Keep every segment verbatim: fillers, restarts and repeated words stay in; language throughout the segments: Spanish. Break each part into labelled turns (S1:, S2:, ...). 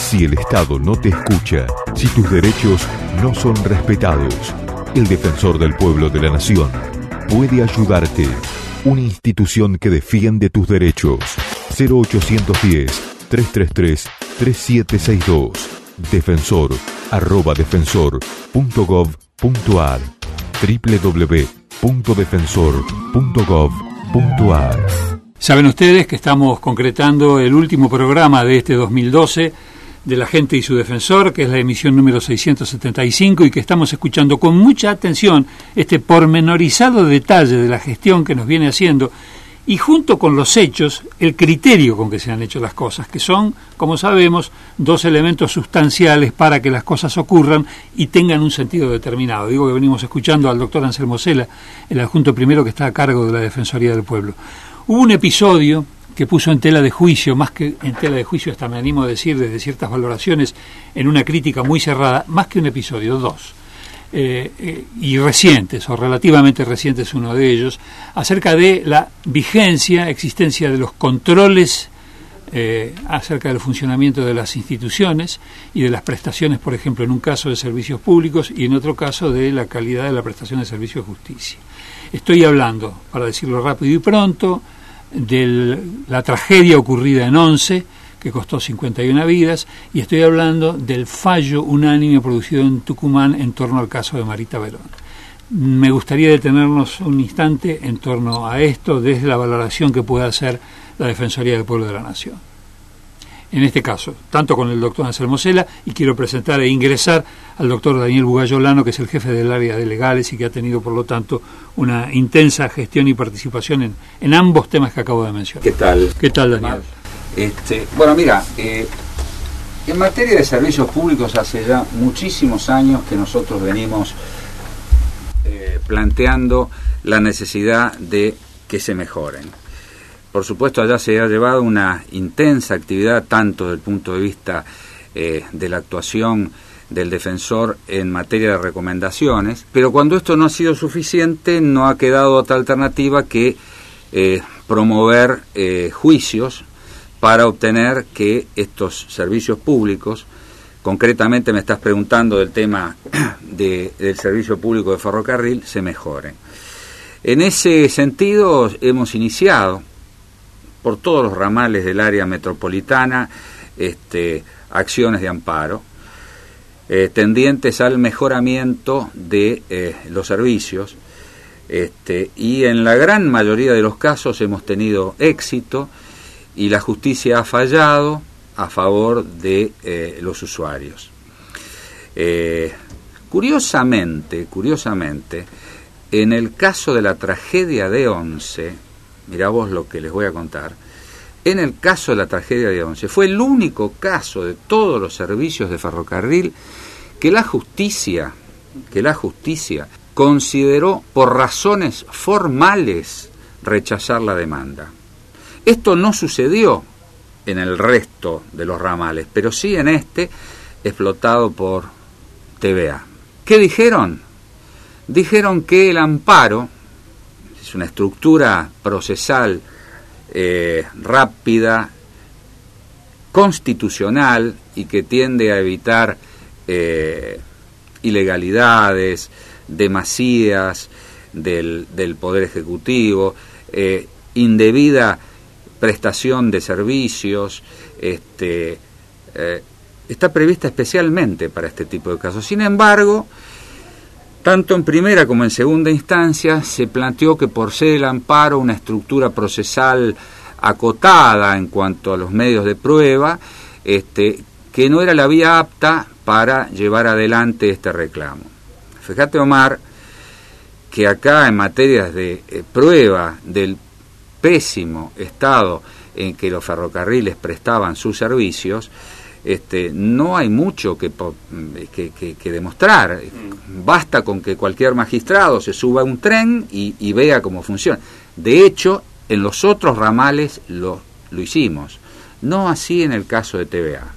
S1: Si el Estado no te escucha, si tus derechos no son respetados, el Defensor del Pueblo de la Nación puede ayudarte. Una institución que defiende tus derechos. cero ochocientos diez, trescientos treinta y tres, treinta y siete sesenta y dos. Defensor arroba defensor punto gov punto ar doble u doble u doble u punto defensor punto gov punto ar.
S2: Saben ustedes que estamos concretando el último programa de este dos mil doce de La Gente y su Defensor, que es la emisión número seiscientos setenta y cinco, y que estamos escuchando con mucha atención este pormenorizado detalle de la gestión que nos viene haciendo, y junto con los hechos, el criterio con que se han hecho las cosas, que son, como sabemos, dos elementos sustanciales para que las cosas ocurran y tengan un sentido determinado. Digo que venimos escuchando al doctor Anselmo Cela, el adjunto primero que está a cargo de la Defensoría del Pueblo. Hubo un episodio que puso en tela de juicio, más que en tela de juicio, hasta me animo a decir desde ciertas valoraciones, en una crítica muy cerrada, más que un episodio, dos, eh, eh, y recientes, o relativamente recientes uno de ellos, acerca de la vigencia, existencia de los controles eh, acerca del funcionamiento de las instituciones y de las prestaciones, por ejemplo, en un caso de servicios públicos y en otro caso de la calidad de la prestación de servicios de justicia. Estoy hablando, para decirlo rápido y pronto, de la tragedia ocurrida en Once, que costó cincuenta y una vidas, y estoy hablando del fallo unánime producido en Tucumán en torno al caso de Marita Verón. Me gustaría detenernos un instante en torno a esto desde la valoración que pueda hacer la Defensoría del Pueblo de la Nación. En este caso, tanto con el doctor Anselmo Cela, y quiero presentar e ingresar al doctor Daniel Bugayolano, que es el jefe del área de legales y que ha tenido, por lo tanto, una intensa gestión y participación en, en ambos temas que acabo de mencionar.
S3: ¿Qué tal?
S2: ¿Qué tal, Daniel?
S3: Este, bueno, mira, eh, en materia de servicios públicos hace ya muchísimos años que nosotros venimos eh, planteando la necesidad de que se mejoren. Por supuesto, allá se ha llevado una intensa actividad, tanto desde el punto de vista eh, de la actuación del defensor en materia de recomendaciones, pero cuando esto no ha sido suficiente, no ha quedado otra alternativa que eh, promover eh, juicios para obtener que estos servicios públicos, concretamente me estás preguntando del tema de, del servicio público de ferrocarril, se mejoren. En ese sentido, hemos iniciado por todos los ramales del área metropolitana este, acciones de amparo eh, tendientes al mejoramiento de eh, los servicios, este, y en la gran mayoría de los casos hemos tenido éxito y la justicia ha fallado a favor de eh, los usuarios. Eh, curiosamente, curiosamente, en el caso de la tragedia de Once, mirá vos lo que les voy a contar, en el caso de la tragedia de Once, fue el único caso de todos los servicios de ferrocarril que la justicia, que la justicia consideró por razones formales rechazar la demanda. Esto no sucedió en el resto de los ramales, pero sí en este, explotado por T V A. ¿Qué dijeron? Dijeron que el amparo es una estructura procesal eh, rápida, constitucional y que tiende a evitar eh, ilegalidades, demasías del, del Poder Ejecutivo, eh, indebida prestación de servicios, este, eh, está prevista especialmente para este tipo de casos. Sin embargo, tanto en primera como en segunda instancia se planteó que por ser el amparo una estructura procesal acotada en cuanto a los medios de prueba, este, que no era la vía apta para llevar adelante este reclamo. Fíjate, Omar, que acá en materias de eh, prueba del pésimo estado en que los ferrocarriles prestaban sus servicios, Este, no hay mucho que, que, que, que demostrar. Basta con que cualquier magistrado se suba a un tren y, y vea cómo funciona. De hecho, en los otros ramales lo, lo hicimos, no así en el caso de T V A.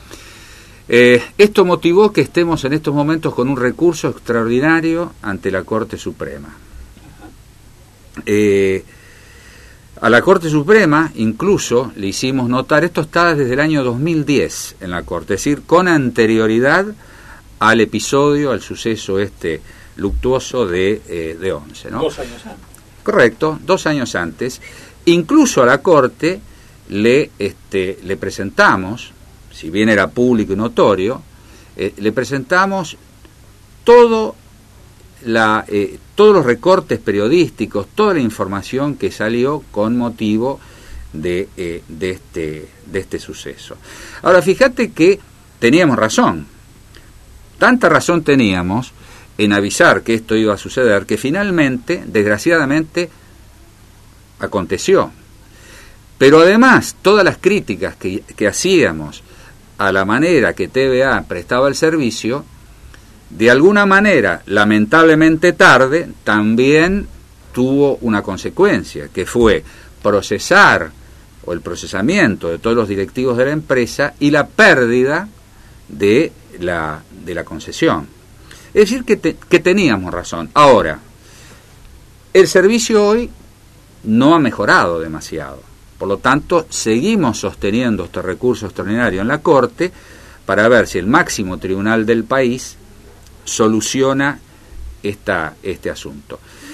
S3: Eh, esto motivó que estemos en estos momentos con un recurso extraordinario ante la Corte Suprema. Eh, A la Corte Suprema incluso le hicimos notar, esto está desde el año dos mil diez en la Corte, es decir, con anterioridad al episodio, al suceso este luctuoso de, eh, de Once, ¿no?
S2: Dos años antes.
S3: Correcto, dos años antes. Incluso a la Corte le, este, le presentamos, si bien era público y notorio, eh, le presentamos todo la, eh, todos los recortes periodísticos, toda la información que salió con motivo de, eh, de, este, de este suceso. Ahora, fíjate que teníamos razón. Tanta razón teníamos en avisar que esto iba a suceder, que finalmente, desgraciadamente, aconteció. Pero además, todas las críticas que, que hacíamos a la manera que T V A prestaba el servicio, de alguna manera, lamentablemente tarde, también tuvo una consecuencia, que fue procesar, o el procesamiento de todos los directivos de la empresa y la pérdida de la, de la concesión. Es decir, que, te, que teníamos razón. Ahora, el servicio hoy no ha mejorado demasiado. Por lo tanto, seguimos sosteniendo este recurso extraordinario en la Corte para ver si el máximo tribunal del país soluciona esta, este asunto.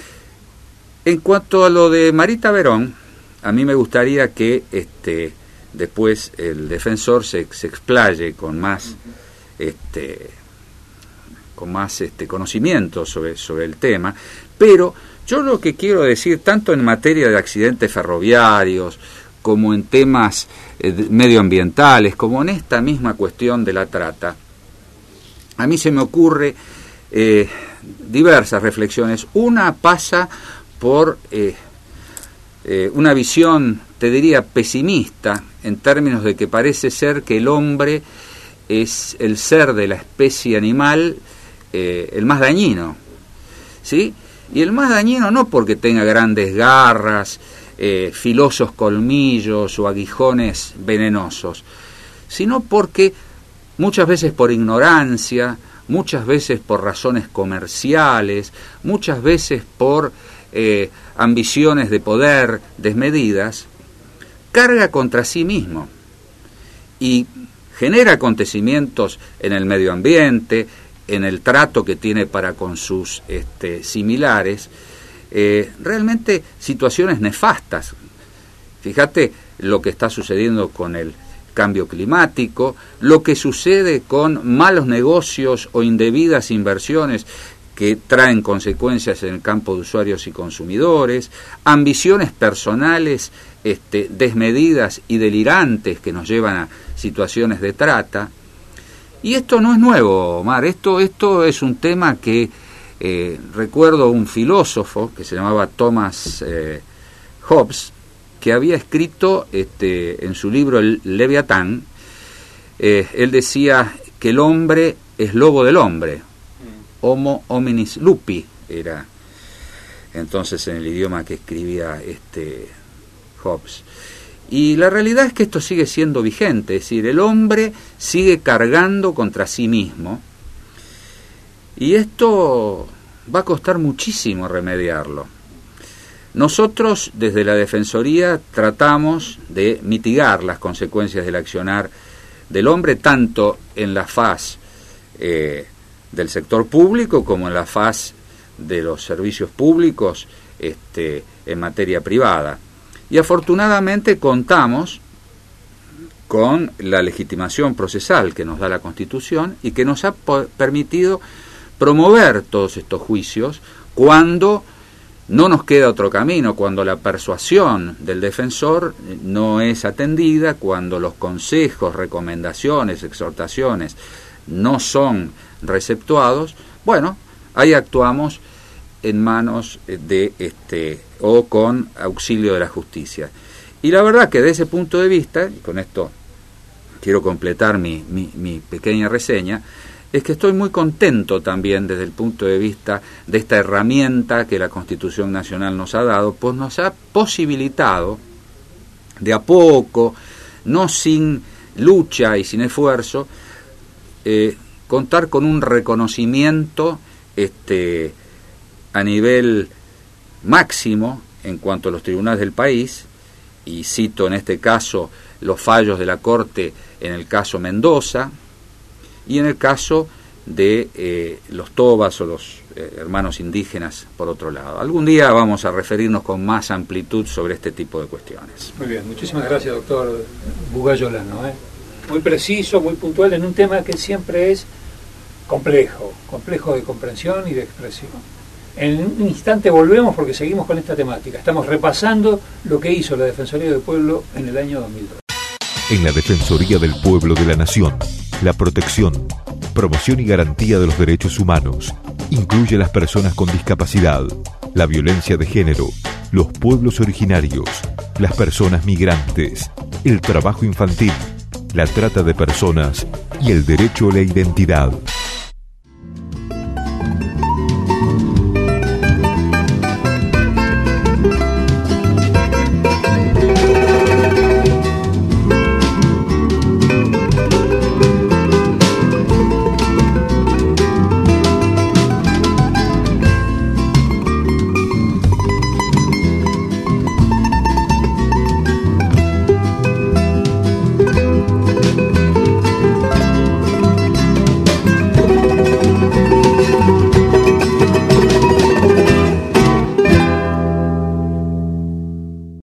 S3: En cuanto a lo de Marita Verón, a mí me gustaría que este, después el defensor se, se explaye con más, este, con más este, conocimiento sobre, sobre el tema, pero yo lo que quiero decir, tanto en materia de accidentes ferroviarios, como en temas eh, medioambientales, como en esta misma cuestión de la trata, a mí se me ocurre eh, diversas reflexiones. Una pasa por eh, eh, una visión, te diría, pesimista, en términos de que parece ser que el hombre es el ser de la especie animal eh, el más dañino, ¿sí? Y el más dañino no porque tenga grandes garras, eh, filosos colmillos o aguijones venenosos, sino porque muchas veces por ignorancia, muchas veces por razones comerciales, muchas veces por eh, ambiciones de poder desmedidas, carga contra sí mismo y genera acontecimientos en el medio ambiente, en el trato que tiene para con sus este, similares, eh, realmente situaciones nefastas. Fíjate lo que está sucediendo con el cambio climático, lo que sucede con malos negocios o indebidas inversiones que traen consecuencias en el campo de usuarios y consumidores, ambiciones personales este, desmedidas y delirantes que nos llevan a situaciones de trata. Y esto no es nuevo, Omar, esto, esto es un tema que eh, recuerdo un filósofo que se llamaba Thomas eh, Hobbes, que había escrito este, en su libro El Leviatán, eh, él decía que el hombre es lobo del hombre, Homo hominis lupi era entonces en el idioma que escribía este Hobbes. Y la realidad es que esto sigue siendo vigente, es decir, el hombre sigue cargando contra sí mismo y esto va a costar muchísimo remediarlo. Nosotros desde la Defensoría tratamos de mitigar las consecuencias del accionar del hombre tanto en la faz eh, del sector público como en la faz de los servicios públicos este, en materia privada. Y afortunadamente contamos con la legitimación procesal que nos da la Constitución y que nos ha permitido promover todos estos juicios cuando no nos queda otro camino, cuando la persuasión del defensor no es atendida, cuando los consejos, recomendaciones, exhortaciones no son receptuados. Bueno, ahí actuamos en manos de este o con auxilio de la justicia. Y la verdad que desde ese punto de vista, y con esto quiero completar mi, mi, mi pequeña reseña, es que estoy muy contento también desde el punto de vista de esta herramienta que la Constitución Nacional nos ha dado, pues nos ha posibilitado de a poco, no sin lucha y sin esfuerzo, eh, contar con un reconocimiento este, a nivel máximo en cuanto a los tribunales del país y cito en este caso los fallos de la Corte en el caso Mendoza y en el caso de eh, los tobas o los eh, hermanos indígenas por otro lado. Algún día vamos a referirnos con más amplitud sobre este tipo de cuestiones.
S2: Muy bien, muchísimas gracias, doctor Bugayolano, ¿eh? Muy preciso, muy puntual en un tema que siempre es complejo, complejo de comprensión y de expresión. En un instante volvemos porque seguimos con esta temática. Estamos repasando lo que hizo la Defensoría del Pueblo en el año dos mil dos.
S1: En la Defensoría del Pueblo de la Nación, la protección, promoción y garantía de los derechos humanos incluye a las personas con discapacidad, la violencia de género, los pueblos originarios, las personas migrantes, el trabajo infantil, la trata de personas y el derecho a la identidad.